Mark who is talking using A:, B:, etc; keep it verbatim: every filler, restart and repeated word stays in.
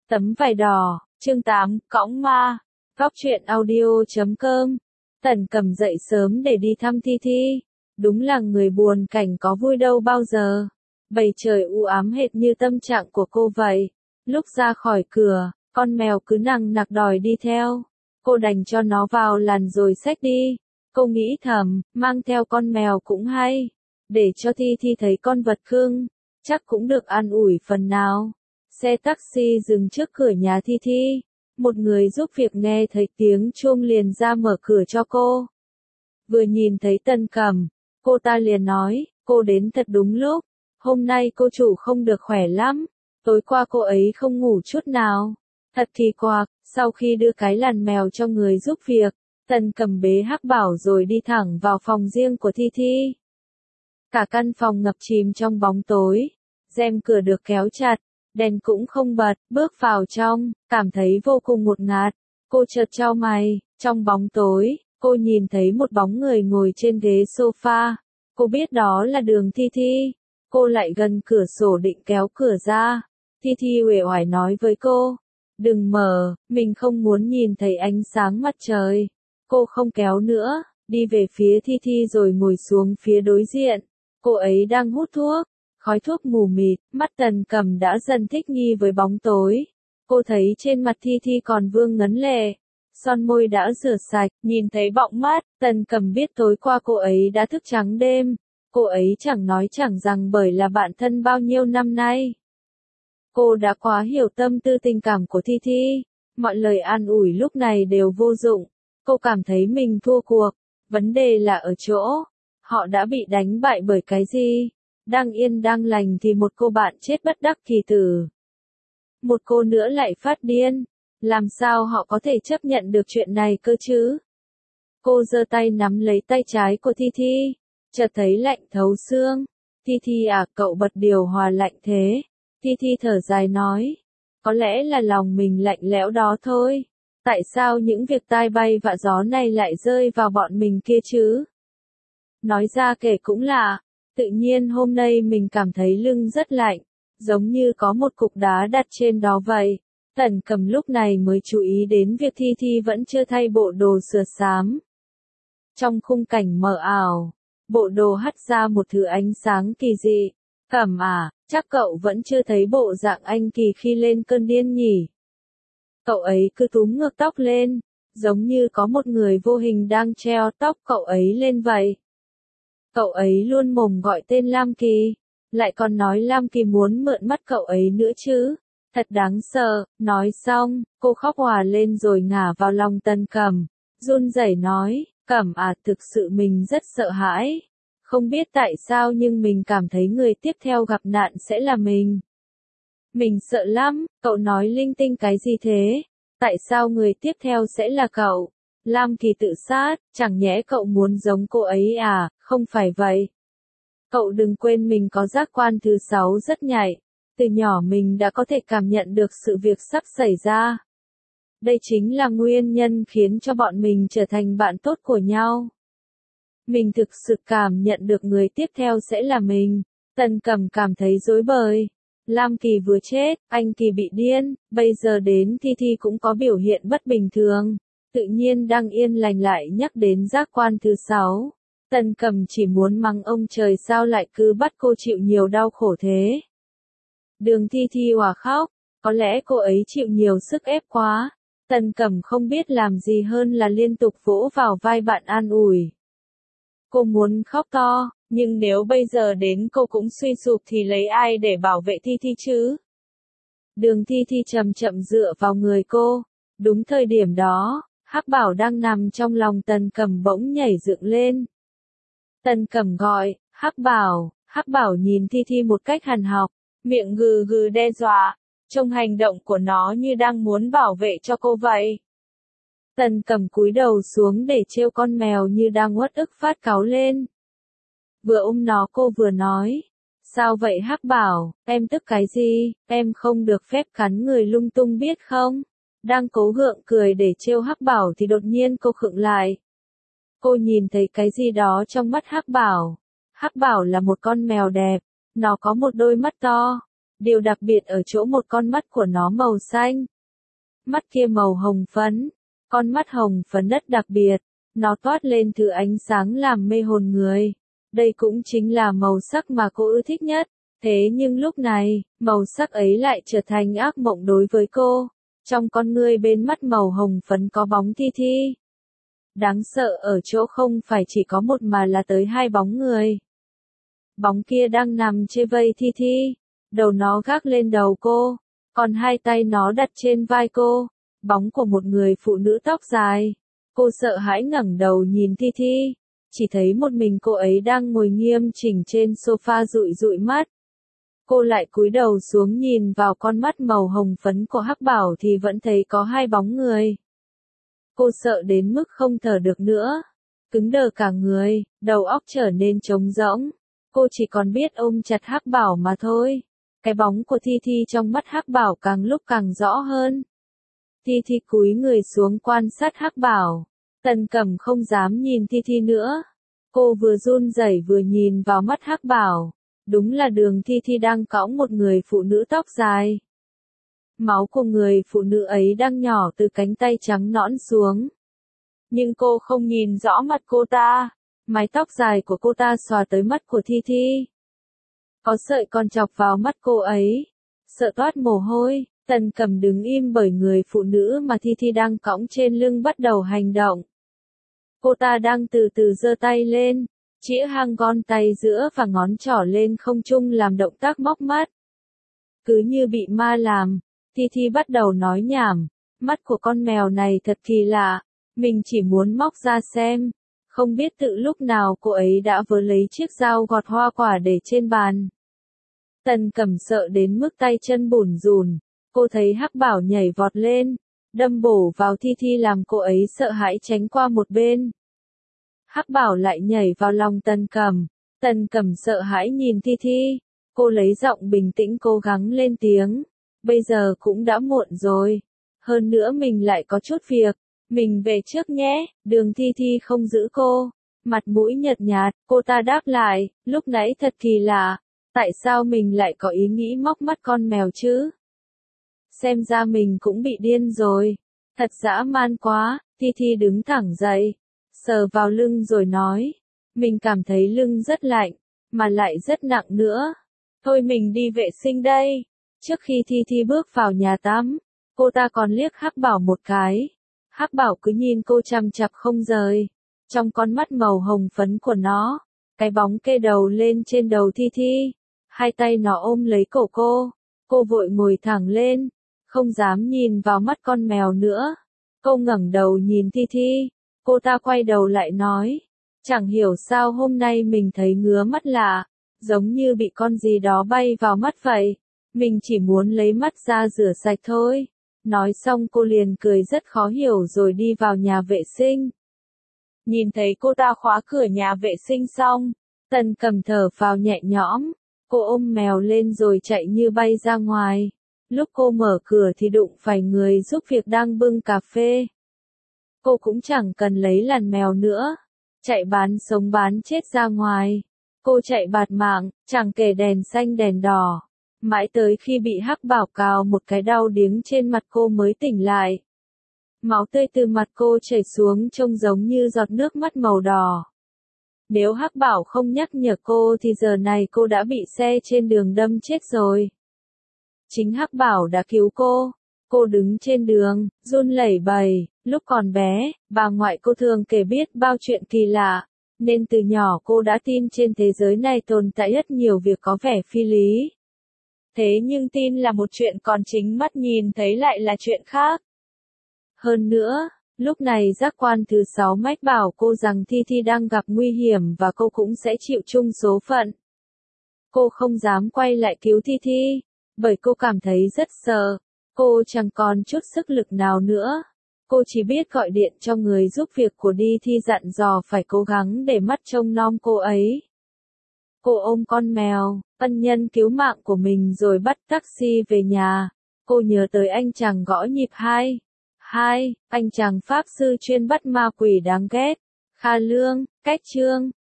A: Tấm vải đỏ, chương tám, cõng ma, góc truyện audio chấm com. Tần Cầm dậy sớm để đi thăm Thi Thi. Đúng là người buồn cảnh có vui đâu bao giờ. Bầy trời u ám hệt như tâm trạng của cô vậy. Lúc ra khỏi cửa, con mèo cứ nằng nặc đòi đi theo. Cô đành cho nó vào làn rồi xách đi. Cô nghĩ thầm, mang theo con mèo cũng hay. Để cho Thi Thi thấy con vật cưng, chắc cũng được an ủi phần nào. Xe taxi dừng trước cửa nhà Thi Thi. Một người giúp việc nghe thấy tiếng chuông liền ra mở cửa cho cô. Vừa nhìn thấy Tần Cầm, cô ta liền nói, cô đến thật đúng lúc. Hôm nay cô chủ không được khỏe lắm. Tối qua cô ấy không ngủ chút nào. Thật kỳ quặc, sau khi đưa cái làn mèo cho người giúp việc, Tần Cầm bế Hắc Bảo rồi đi thẳng vào phòng riêng của Thi Thi. Cả căn phòng ngập chìm trong bóng tối. Rèm cửa được kéo chặt, đèn cũng không bật, bước vào trong, cảm thấy vô cùng ngột ngạt. Cô chợt chau mày, trong bóng tối, cô nhìn thấy một bóng người ngồi trên ghế sofa. Cô biết đó là Đường Thi Thi. Cô lại gần cửa sổ định kéo cửa ra. Thi Thi uể oải nói với cô, đừng mở, mình không muốn nhìn thấy ánh sáng mặt trời. Cô không kéo nữa, đi về phía Thi Thi rồi ngồi xuống phía đối diện. Cô ấy đang hút thuốc. Khói thuốc mù mịt, mắt Tần Cầm đã dần thích nghi với bóng tối. Cô thấy trên mặt Thi Thi còn vương ngấn lệ. Son môi đã rửa sạch, nhìn thấy bọng mắt, Tần Cầm biết tối qua cô ấy đã thức trắng đêm. Cô ấy chẳng nói chẳng rằng bởi là bạn thân bao nhiêu năm nay. Cô đã quá hiểu tâm tư tình cảm của Thi Thi. Mọi lời an ủi lúc này đều vô dụng. Cô cảm thấy mình thua cuộc. Vấn đề là ở chỗ, họ đã bị đánh bại bởi cái gì? Đang yên đang lành thì một cô bạn chết bất đắc kỳ tử. Một cô nữa lại phát điên. Làm sao họ có thể chấp nhận được chuyện này cơ chứ? Cô giơ tay nắm lấy tay trái của Thi Thi. Chợt thấy lạnh thấu xương. Thi Thi à, cậu bật điều hòa lạnh thế. Thi Thi thở dài nói. Có lẽ là lòng mình lạnh lẽo đó thôi. Tại sao những việc tai bay vạ gió này lại rơi vào bọn mình kia chứ? Nói ra kể cũng lạ. Tự nhiên hôm nay mình cảm thấy lưng rất lạnh, giống như có một cục đá đặt trên đó vậy. Tần Cầm lúc này mới chú ý đến việc Thi Thi vẫn chưa thay bộ đồ sửa xám. Trong khung cảnh mờ ảo, bộ đồ hắt ra một thứ ánh sáng kỳ dị. Cầm à, chắc cậu vẫn chưa thấy bộ dạng anh Kỳ khi lên cơn điên nhỉ? Cậu ấy cứ túm ngược tóc lên, giống như có một người vô hình đang treo tóc cậu ấy lên vậy. Cậu ấy luôn mồm gọi tên Lam Kỳ, lại còn nói Lam Kỳ muốn mượn mắt cậu ấy nữa chứ. Thật đáng sợ. Nói xong, cô khóc òa lên rồi ngả vào lòng Tần Cầm, run rẩy nói, Cầm à, thực sự mình rất sợ hãi. Không biết tại sao nhưng mình cảm thấy người tiếp theo gặp nạn sẽ là mình. Mình sợ lắm. Cậu nói linh tinh cái gì thế? Tại sao người tiếp theo sẽ là cậu? Lam Kỳ tự sát, chẳng nhẽ cậu muốn giống cô ấy à? Không phải vậy. Cậu đừng quên mình có giác quan thứ sáu rất nhạy. Từ nhỏ mình đã có thể cảm nhận được sự việc sắp xảy ra. Đây chính là nguyên nhân khiến cho bọn mình trở thành bạn tốt của nhau. Mình thực sự cảm nhận được người tiếp theo sẽ là mình. Tần Cầm cảm thấy rối bời. Lam Kỳ vừa chết, anh Kỳ bị điên, bây giờ đến Thi Thi cũng có biểu hiện bất bình thường. Tự nhiên đang yên lành lại nhắc đến giác quan thứ sáu. Tần Cầm chỉ muốn mắng ông trời sao lại cứ bắt cô chịu nhiều đau khổ thế. Đường Thi Thi òa khóc, có lẽ cô ấy chịu nhiều sức ép quá. Tần Cầm không biết làm gì hơn là liên tục vỗ vào vai bạn an ủi. Cô muốn khóc to, nhưng nếu bây giờ đến cô cũng suy sụp thì lấy ai để bảo vệ Thi Thi chứ? Đường Thi Thi chậm chậm dựa vào người cô. Đúng thời điểm đó, Hắc Bảo đang nằm trong lòng Tần Cầm bỗng nhảy dựng lên. Tần Cầm gọi, Hắc Bảo. Hắc Bảo nhìn Thi Thi một cách hằn học, miệng gừ gừ đe dọa. Trông hành động của nó như đang muốn bảo vệ cho cô vậy. Tần Cầm cúi đầu xuống để trêu con mèo như đang uất ức phát cáu lên. Vừa ôm nó cô vừa nói. Sao vậy Hắc Bảo, em tức cái gì, em không được phép cắn người lung tung biết không? Đang cố gượng cười để trêu Hắc Bảo thì đột nhiên cô khựng lại. Cô nhìn thấy cái gì đó trong mắt Hắc Bảo. Hắc Bảo là một con mèo đẹp. Nó có một đôi mắt to. Điều đặc biệt ở chỗ một con mắt của nó màu xanh. Mắt kia màu hồng phấn. Con mắt hồng phấn rất đặc biệt. Nó toát lên thứ ánh sáng làm mê hồn người. Đây cũng chính là màu sắc mà cô ưa thích nhất. Thế nhưng lúc này, màu sắc ấy lại trở thành ác mộng đối với cô. Trong con ngươi bên mắt màu hồng phấn có bóng Thi Thi. Đáng sợ ở chỗ không phải chỉ có một mà là tới hai bóng người. Bóng kia đang nằm chê vây Thi Thi. Đầu nó gác lên đầu cô. Còn hai tay nó đặt trên vai cô. Bóng của một người phụ nữ tóc dài. Cô sợ hãi ngẩng đầu nhìn Thi Thi. Chỉ thấy một mình cô ấy đang ngồi nghiêm chỉnh trên sofa dụi dụi mắt. Cô lại cúi đầu xuống nhìn vào con mắt màu hồng phấn của Hắc Bảo thì vẫn thấy có hai bóng người. Cô sợ đến mức không thở được nữa. Cứng đờ cả người, đầu óc trở nên trống rỗng. Cô chỉ còn biết ôm chặt Hắc Bảo mà thôi. Cái bóng của Thi Thi trong mắt Hắc Bảo càng lúc càng rõ hơn. Thi Thi cúi người xuống quan sát Hắc Bảo. Tần Cẩm không dám nhìn Thi Thi nữa. Cô vừa run rẩy vừa nhìn vào mắt Hắc Bảo. Đúng là Đường Thi Thi đang cõng một người phụ nữ tóc dài. Máu của người phụ nữ ấy đang nhỏ từ cánh tay trắng nõn xuống. Nhưng cô không nhìn rõ mặt cô ta. Mái tóc dài của cô ta xòa tới mắt của Thi Thi. Có sợi còn chọc vào mắt cô ấy. Sợ toát mồ hôi, Tần Cẩm đứng im bởi người phụ nữ mà Thi Thi đang cõng trên lưng bắt đầu hành động. Cô ta đang từ từ giơ tay lên, chĩa hang gòn tay giữa và ngón trỏ lên không trung làm động tác móc mắt. Cứ như bị ma làm, Thi Thi bắt đầu nói nhảm, mắt của con mèo này thật kỳ lạ, mình chỉ muốn móc ra xem. Không biết tự lúc nào cô ấy đã vớ lấy chiếc dao gọt hoa quả để trên bàn. Tần Cẩm sợ đến mức tay chân bủn rủn, cô thấy Hắc Bảo nhảy vọt lên, đâm bổ vào Thi Thi làm cô ấy sợ hãi tránh qua một bên. Hắc Bảo lại nhảy vào lòng Tần Cẩm, Tần Cẩm sợ hãi nhìn Thi Thi, cô lấy giọng bình tĩnh cố gắng lên tiếng, bây giờ cũng đã muộn rồi, hơn nữa mình lại có chút việc, mình về trước nhé. Đường Thi Thi không giữ cô, mặt mũi nhợt nhạt, cô ta đáp lại, lúc nãy thật kỳ lạ, tại sao mình lại có ý nghĩ móc mắt con mèo chứ? Xem ra mình cũng bị điên rồi, thật dã man quá. Thi Thi đứng thẳng dậy, sờ vào lưng rồi nói, mình cảm thấy lưng rất lạnh, mà lại rất nặng nữa. Thôi mình đi vệ sinh đây. Trước khi Thi Thi bước vào nhà tắm, cô ta còn liếc Hắc Bảo một cái. Hắc Bảo cứ nhìn cô chằm chằm không rời. Trong con mắt màu hồng phấn của nó, cái bóng kê đầu lên trên đầu Thi Thi. Hai tay nó ôm lấy cổ cô. Cô vội ngồi thẳng lên, không dám nhìn vào mắt con mèo nữa. Cô ngẩng đầu nhìn Thi Thi. Cô ta quay đầu lại nói, chẳng hiểu sao hôm nay mình thấy ngứa mắt lạ, giống như bị con gì đó bay vào mắt vậy. Mình chỉ muốn lấy mắt ra rửa sạch thôi. Nói xong cô liền cười rất khó hiểu rồi đi vào nhà vệ sinh. Nhìn thấy cô ta khóa cửa nhà vệ sinh xong, Tần Cẩm thở phào nhẹ nhõm. Cô ôm mèo lên rồi chạy như bay ra ngoài. Lúc cô mở cửa thì đụng phải người giúp việc đang bưng cà phê. Cô cũng chẳng cần lấy làn mèo nữa. Chạy bán sống bán chết ra ngoài. Cô chạy bạt mạng, chẳng kể đèn xanh đèn đỏ. Mãi tới khi bị Hắc Bảo cào một cái đau điếng trên mặt cô mới tỉnh lại. Máu tươi từ mặt cô chảy xuống trông giống như giọt nước mắt màu đỏ. Nếu Hắc Bảo không nhắc nhở cô thì giờ này cô đã bị xe trên đường đâm chết rồi. Chính Hắc Bảo đã cứu cô. Cô đứng trên đường, run lẩy bẩy. Lúc còn bé, bà ngoại cô thường kể biết bao chuyện kỳ lạ. Nên từ nhỏ cô đã tin trên thế giới này tồn tại rất nhiều việc có vẻ phi lý. Thế nhưng tin là một chuyện còn chính mắt nhìn thấy lại là chuyện khác. Hơn nữa, lúc này giác quan thứ sáu mách bảo cô rằng Thi Thi đang gặp nguy hiểm và cô cũng sẽ chịu chung số phận. Cô không dám quay lại cứu Thi Thi, bởi cô cảm thấy rất sợ. Cô chẳng còn chút sức lực nào nữa. Cô chỉ biết gọi điện cho người giúp việc của đi Thi dặn dò phải cố gắng để mắt trông nom cô ấy. Cô ôm con mèo, ân nhân cứu mạng của mình rồi bắt taxi về nhà. Cô nhớ tới anh chàng gõ nhịp hai. Hai, anh chàng pháp sư chuyên bắt ma quỷ đáng ghét. Kha Lương, Cách Trương.